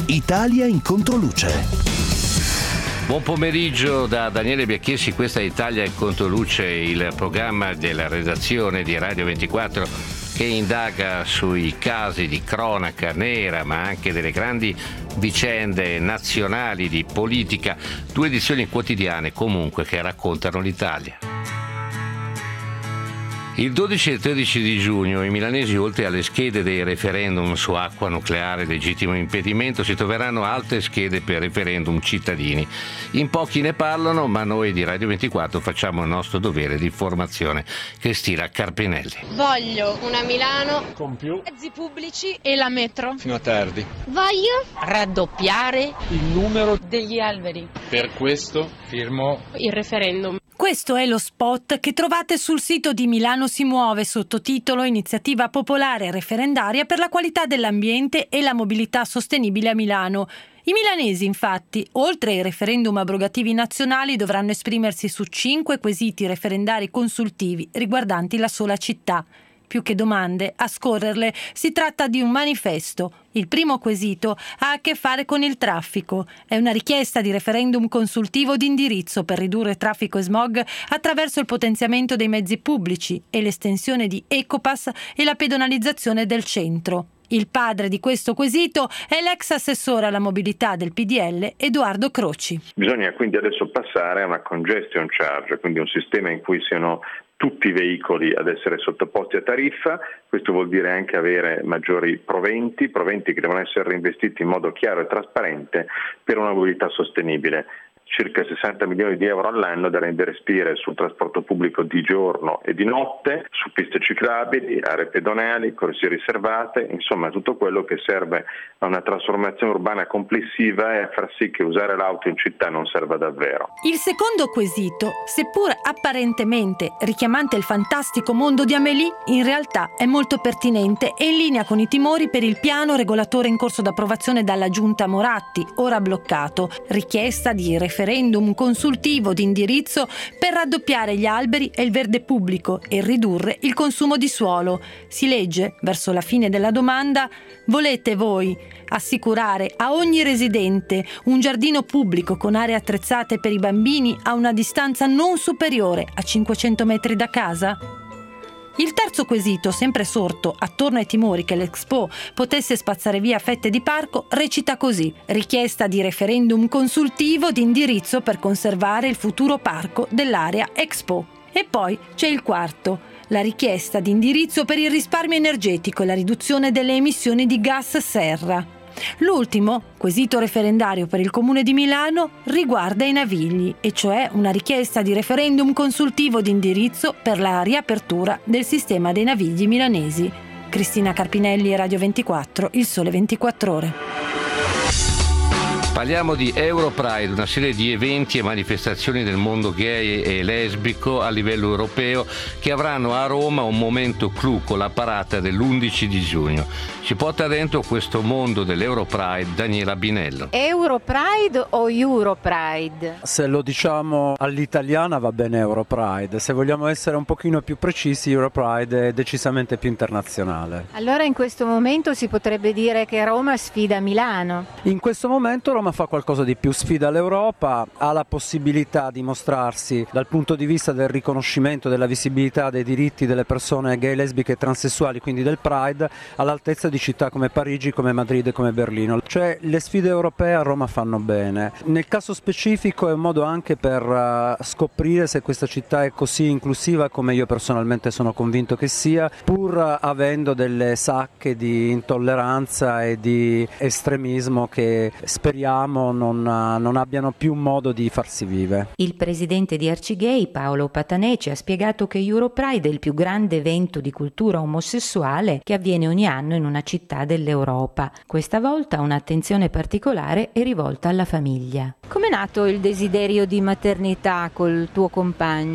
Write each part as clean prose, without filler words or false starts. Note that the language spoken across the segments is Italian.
Italia in controluce. Buon pomeriggio da Daniele Biacchessi, questa è Italia in controluce, il programma della redazione di Radio 24 che indaga sui casi di cronaca nera, ma anche delle grandi vicende nazionali di politica, 2 edizioni quotidiane comunque che raccontano l'Italia. Il 12 e il 13 di giugno i milanesi, oltre alle schede dei referendum su acqua nucleare e legittimo impedimento, si troveranno altre schede per referendum cittadini. In pochi ne parlano, ma noi di Radio 24 facciamo il nostro dovere di informazione. Cristina Carpinelli. Voglio una Milano con più mezzi pubblici e la metro fino a tardi. Voglio raddoppiare Il numero degli alberi. Per questo firmo Il referendum. Questo è lo spot che trovate sul sito di Milano si muove, sottotitolo Iniziativa popolare referendaria per la qualità dell'ambiente e la mobilità sostenibile a Milano. I milanesi, infatti, oltre ai referendum abrogativi nazionali, dovranno esprimersi su 5 quesiti referendari consultivi riguardanti la sola città. Più che domande, a scorrerle, si tratta di un manifesto. Il primo quesito ha a che fare con il traffico. È una richiesta di referendum consultivo di indirizzo per ridurre traffico e smog attraverso il potenziamento dei mezzi pubblici e l'estensione di Ecopass e la pedonalizzazione del centro. Il padre di questo quesito è l'ex assessore alla mobilità del PDL Edoardo Croci. Bisogna quindi adesso passare a una congestion charge, quindi un sistema in cui siano tutti i veicoli ad essere sottoposti a tariffa. Questo vuol dire anche avere maggiori proventi che devono essere reinvestiti in modo chiaro e trasparente per una mobilità sostenibile. Circa 60 milioni di euro all'anno da reinvestire sul trasporto pubblico di giorno e di notte, su piste ciclabili, aree pedonali, corsie riservate, insomma tutto quello che serve a una trasformazione urbana complessiva e a far sì che usare l'auto in città non serva davvero. Il secondo quesito, seppur apparentemente richiamante il fantastico mondo di Amélie, in realtà è molto pertinente e in linea con i timori per il piano regolatore in corso d'approvazione dalla Giunta Moratti, ora bloccato, richiesta di referendum consultivo di indirizzo per raddoppiare gli alberi e il verde pubblico e ridurre il consumo di suolo. Si legge, verso la fine della domanda: volete voi assicurare a ogni residente un giardino pubblico con aree attrezzate per i bambini a una distanza non superiore a 500 metri da casa? Il terzo quesito, sempre sorto attorno ai timori che l'Expo potesse spazzare via fette di parco, recita così: richiesta di referendum consultivo di indirizzo per conservare il futuro parco dell'area Expo. E poi c'è il quarto, la richiesta di indirizzo per il risparmio energetico e la riduzione delle emissioni di gas serra. L'ultimo, quesito referendario per il Comune di Milano, riguarda i Navigli, e cioè una richiesta di referendum consultivo di indirizzo per la riapertura del sistema dei navigli milanesi. Cristina Carpinelli, Radio 24, Il Sole 24 Ore. Parliamo di Europride, una serie di eventi e manifestazioni del mondo gay e lesbico a livello europeo che avranno a Roma un momento clou con la parata dell'11 di giugno. Ci porta dentro questo mondo dell'Europride Daniela Binello. Europride o Europride? Se lo diciamo all'italiana va bene Europride, se vogliamo essere un pochino più precisi Europride è decisamente più internazionale. Allora in questo momento si potrebbe dire che Roma sfida Milano. In questo momento Roma fa qualcosa di più, sfida l'Europa, ha la possibilità di mostrarsi dal punto di vista del riconoscimento, della visibilità dei diritti delle persone gay, lesbiche e transessuali, quindi del Pride, all'altezza di città come Parigi, come Madrid e come Berlino. Cioè le sfide europee a Roma fanno bene. Nel caso specifico è un modo anche per scoprire se questa città è così inclusiva come io personalmente sono convinto che sia, pur avendo delle sacche di intolleranza e di estremismo che speriamo non abbiano più modo di farsi vive. Il presidente di Arcigay, Paolo Pataneci, ha spiegato che Europride è il più grande evento di cultura omosessuale che avviene ogni anno in una città dell'Europa. Questa volta un'attenzione particolare è rivolta alla famiglia. Com'è nato il desiderio di maternità col tuo compagno?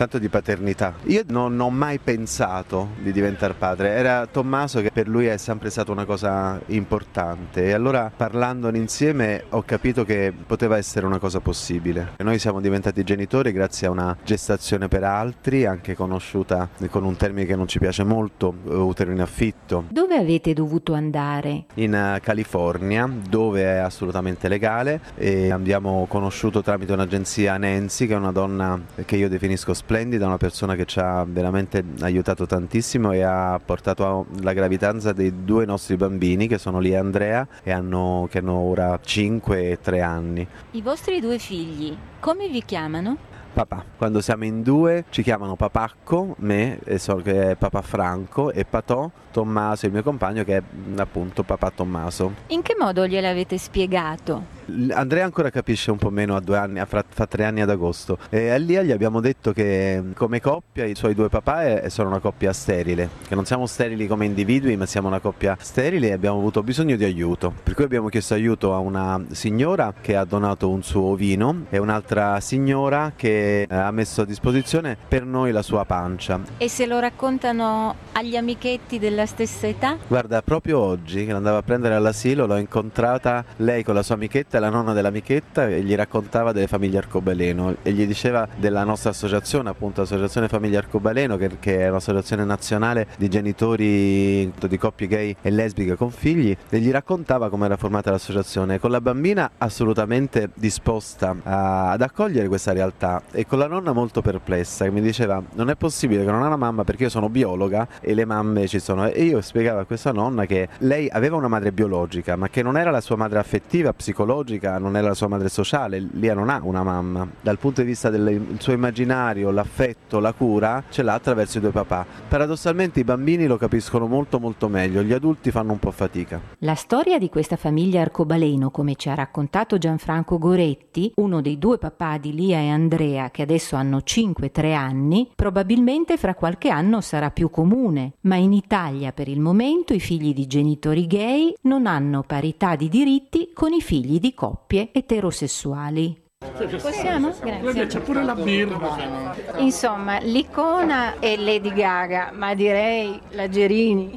tanto di paternità. Io non ho mai pensato di diventare padre, era Tommaso che per lui è sempre stata una cosa importante e allora parlandone insieme ho capito che poteva essere una cosa possibile. Noi siamo diventati genitori grazie a una gestazione per altri, anche conosciuta con un termine che non ci piace molto, utero in affitto. Dove avete dovuto andare? In California, dove è assolutamente legale, e abbiamo conosciuto tramite un'agenzia Nancy, che è una donna che io definisco splendida, una persona che ci ha veramente aiutato tantissimo e ha portato alla gravidanza dei 2 nostri bambini, che sono Lia e Andrea, che hanno ora 5 e 3 anni. I vostri 2 figli, come vi chiamano? Papà. Quando siamo in 2 ci chiamano Papacco, me, che è Papà Franco, e Patò, Tommaso, il mio compagno, che è appunto Papà Tommaso. In che modo gliel'avete spiegato? Andrea ancora capisce un po' meno, a 2 anni, fa 3 anni ad agosto, e a Lia gli abbiamo detto che come coppia i suoi 2 papà sono una coppia sterile, che non siamo sterili come individui ma siamo una coppia sterile e abbiamo avuto bisogno di aiuto, per cui abbiamo chiesto aiuto a una signora che ha donato un suo ovino e un'altra signora che ha messo a disposizione per noi la sua pancia. E se lo raccontano agli amichetti della stessa età? Guarda, proprio oggi che l'andava a prendere all'asilo l'ho incontrata lei con la sua amichetta, la nonna dell'amichetta, e gli raccontava delle famiglie Arcobaleno e gli diceva della nostra associazione, appunto Associazione Famiglie Arcobaleno, che è un'associazione nazionale di genitori di coppie gay e lesbiche con figli, e gli raccontava come era formata l'associazione, con la bambina assolutamente disposta ad accogliere questa realtà e con la nonna molto perplessa, che mi diceva non è possibile che non ha una mamma, perché io sono biologa e le mamme ci sono, e io spiegavo a questa nonna che lei aveva una madre biologica ma che non era la sua madre affettiva, psicologica, non era la sua madre sociale. Lia non ha una mamma, dal punto di vista del suo immaginario, l'affetto, la cura ce l'ha attraverso i 2 papà. Paradossalmente i bambini lo capiscono molto molto meglio, gli adulti fanno un po' fatica. La storia di questa famiglia Arcobaleno, come ci ha raccontato Gianfranco Goretti, uno dei 2 papà di Lia e Andrea, che adesso hanno 5 e 3 anni, probabilmente fra qualche anno sarà più comune, ma in Italia per il momento i figli di genitori gay non hanno parità di diritti con i figli di coppie eterosessuali. Possiamo? Grazie. C'è pure la birra. Insomma, l'icona è Lady Gaga, ma direi la Gerini.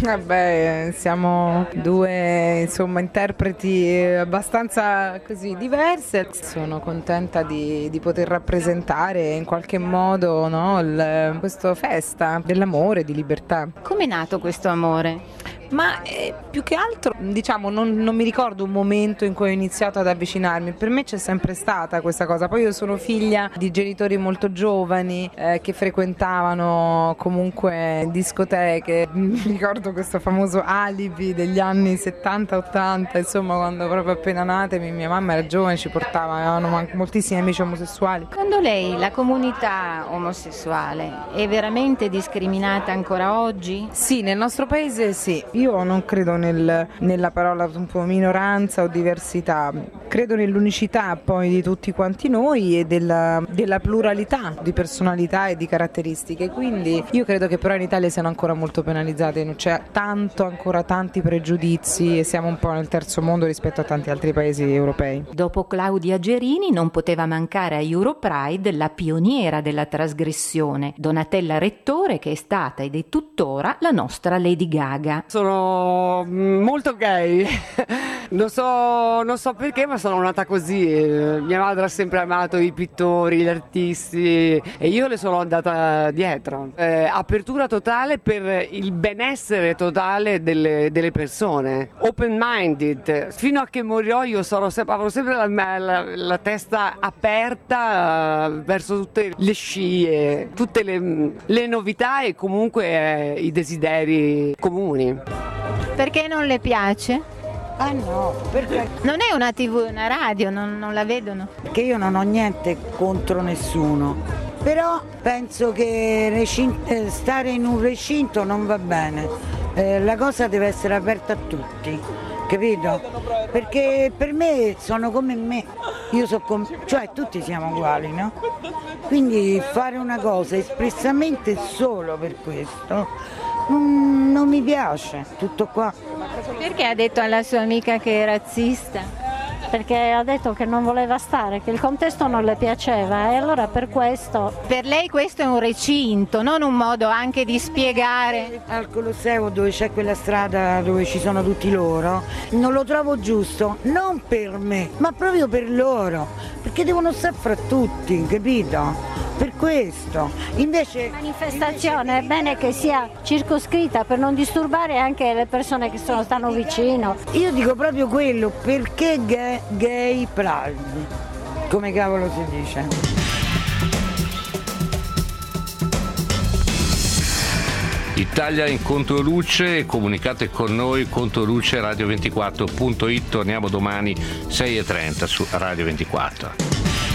Vabbè, siamo 2 interpreti abbastanza così diverse. Sono contenta di poter rappresentare in qualche modo, no, questa festa dell'amore, di libertà. Come è nato questo amore? Ma più che altro, diciamo, non mi ricordo un momento in cui ho iniziato ad avvicinarmi. Per me c'è sempre stata questa cosa. Poi io sono figlia di genitori molto giovani che frequentavano comunque discoteche. Mi ricordo questo famoso alibi degli anni 70-80, insomma, quando proprio appena nate mia mamma era giovane, ci portava, avevano moltissimi amici omosessuali. Secondo lei la comunità omosessuale è veramente discriminata ancora oggi? Sì, nel nostro paese sì. Io non credo nella parola un po' minoranza o diversità, credo nell'unicità poi di tutti quanti noi e della pluralità di personalità e di caratteristiche, quindi io credo che però in Italia siano ancora molto penalizzate, c'è ancora tanti pregiudizi e siamo un po' nel terzo mondo rispetto a tanti altri paesi europei. Dopo Claudia Gerini non poteva mancare a Europride la pioniera della trasgressione, Donatella Rettore, che è stata ed è tuttora la nostra Lady Gaga. Sono molto gay, non so perché, ma sono nata così. Mia madre ha sempre amato i pittori, gli artisti e io le sono andata dietro. Apertura totale per il benessere totale delle persone, open minded. Fino a che morirò io avrò sempre la testa aperta verso tutte le scie, tutte le novità e comunque i desideri comuni. Perché non le piace? Ah no, perché? Non è una TV, una radio, non la vedono? Perché io non ho niente contro nessuno, però penso che stare in un recinto non va bene, la cosa deve essere aperta a tutti, capito? Perché per me sono come me, cioè tutti siamo uguali, no? Quindi fare una cosa espressamente solo per questo non mi piace, tutto qua. Perché ha detto alla sua amica che è razzista? perché ha detto che non voleva stare, che il contesto non le piaceva, e allora per questo... Per lei questo è un recinto, non un modo anche di spiegare? Al Colosseo, dove c'è quella strada dove ci sono tutti loro, non lo trovo giusto, non per me, ma proprio per loro, perché devono stare fra tutti, capito? Per questo. Invece la manifestazione è bene che sia circoscritta per non disturbare anche le persone che stanno vicino. Io dico proprio quello, perché gay pride, come cavolo si dice. Italia in controluce, comunicate con noi controluceradio24.it, torniamo domani 6:30 su Radio 24.